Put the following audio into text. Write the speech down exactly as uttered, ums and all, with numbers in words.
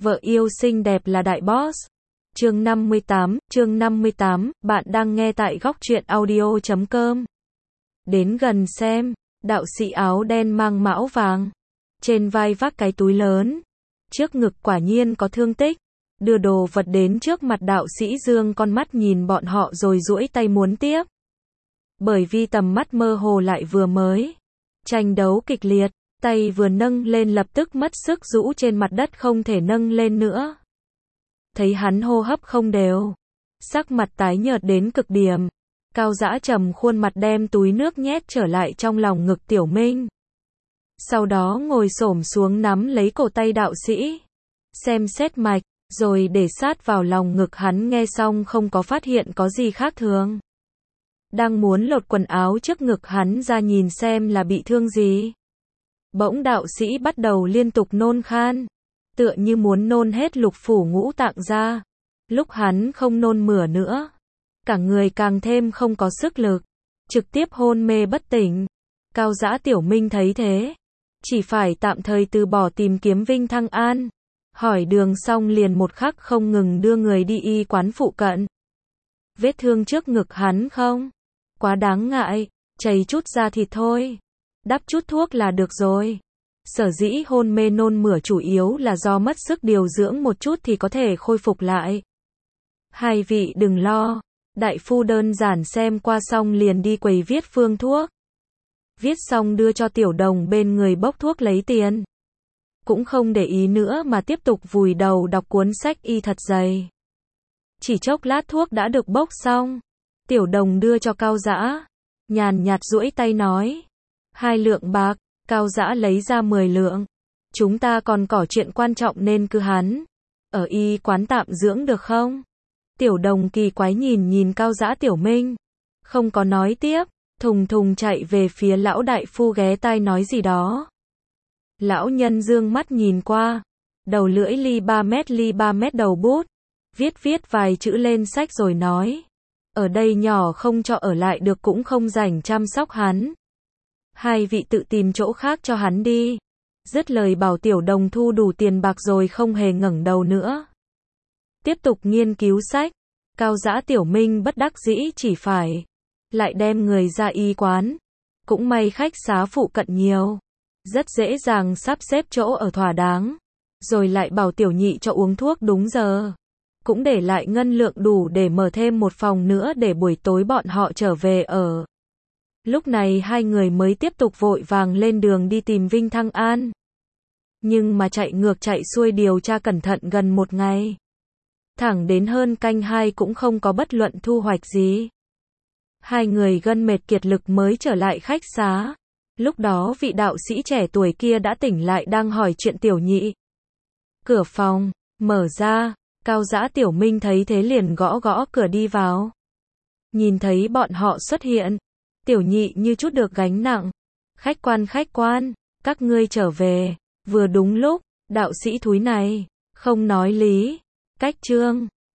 Vợ yêu xinh đẹp là đại boss. Chương năm mươi tám, chương năm mươi tám, bạn đang nghe tại góc truyện audio chấm com. Đến gần xem, đạo sĩ áo đen mang mão vàng, trên vai vác cái túi lớn, trước ngực quả nhiên có thương tích, đưa đồ vật đến trước mặt đạo sĩ dương con mắt nhìn bọn họ rồi duỗi tay muốn tiếp. Bởi vì tầm mắt mơ hồ lại vừa mới tranh đấu kịch liệt, tay vừa nâng lên lập tức mất sức rũ trên mặt đất không thể nâng lên nữa. Thấy hắn hô hấp không đều, sắc mặt tái nhợt đến cực điểm, Cao Dã trầm khuôn mặt đem túi nước nhét trở lại trong lòng ngực Tiểu Minh. Sau đó ngồi xổm xuống nắm lấy cổ tay đạo sĩ, xem xét mạch, rồi để sát vào lòng ngực hắn nghe xong không có phát hiện có gì khác thường. Đang muốn lột quần áo trước ngực hắn ra nhìn xem là bị thương gì. Bỗng đạo sĩ bắt đầu liên tục nôn khan, tựa như muốn nôn hết lục phủ ngũ tạng ra. Lúc hắn không nôn mửa nữa, cả người càng thêm không có sức lực, trực tiếp hôn mê bất tỉnh. Cao Dã Tiểu Minh thấy thế, chỉ phải tạm thời từ bỏ tìm kiếm Vinh Thăng An, hỏi đường xong liền một khắc không ngừng đưa người đi y quán phụ cận. Vết thương trước ngực hắn không quá đáng ngại, chảy chút da thịt thôi, đắp chút thuốc là được rồi. Sở dĩ hôn mê nôn mửa chủ yếu là do mất sức điều dưỡng một chút thì có thể khôi phục lại. Hai vị đừng lo, đại phu đơn giản xem qua xong liền đi quầy viết phương thuốc. Viết xong đưa cho Tiểu Đồng bên người bốc thuốc lấy tiền. Cũng không để ý nữa mà tiếp tục vùi đầu đọc cuốn sách y thật dày. Chỉ chốc lát thuốc đã được bốc xong, Tiểu Đồng đưa cho Cao Dã, nhàn nhạt duỗi tay nói, hai lượng bạc. Cao Dã lấy ra mười lượng. Chúng ta còn có chuyện quan trọng nên cứ hắn ở y quán tạm dưỡng được không? Tiểu Đồng kỳ quái nhìn nhìn Cao Dã Tiểu Minh, không có nói tiếp, thùng thùng chạy về phía lão đại phu ghé tai nói gì đó. Lão nhân dương mắt nhìn qua, đầu lưỡi ly ba mét ly ba mét đầu bút, viết viết vài chữ lên sách rồi nói, ở đây nhỏ không cho ở lại được cũng không rảnh chăm sóc hắn. Hai vị tự tìm chỗ khác cho hắn đi. Dứt lời bảo Tiểu Đồng thu đủ tiền bạc rồi không hề ngẩng đầu nữa. Tiếp tục nghiên cứu sách. Cao Dã Tiểu Minh bất đắc dĩ chỉ phải lại đem người ra y quán. Cũng may khách xá phụ cận nhiều, rất dễ dàng sắp xếp chỗ ở thỏa đáng. Rồi lại bảo Tiểu Nhị cho uống thuốc đúng giờ. Cũng để lại ngân lượng đủ để mở thêm một phòng nữa để buổi tối bọn họ trở về ở. Lúc này hai người mới tiếp tục vội vàng lên đường đi tìm Vinh Thăng An. Nhưng mà chạy ngược chạy xuôi điều tra cẩn thận gần một ngày. Thẳng đến hơn canh hai cũng không có bất luận thu hoạch gì. Hai người gân mệt kiệt lực mới trở lại khách xá. Lúc đó vị đạo sĩ trẻ tuổi kia đã tỉnh lại đang hỏi chuyện Tiểu Nhị. Cửa phòng mở ra, Cao Dã Tiểu Minh thấy thế liền gõ gõ cửa đi vào. Nhìn thấy bọn họ xuất hiện, Tiểu Nhị như chút được gánh nặng. Khách quan khách quan, các ngươi trở về, vừa đúng lúc, đạo sĩ thúi này, không nói lý. Cách trương,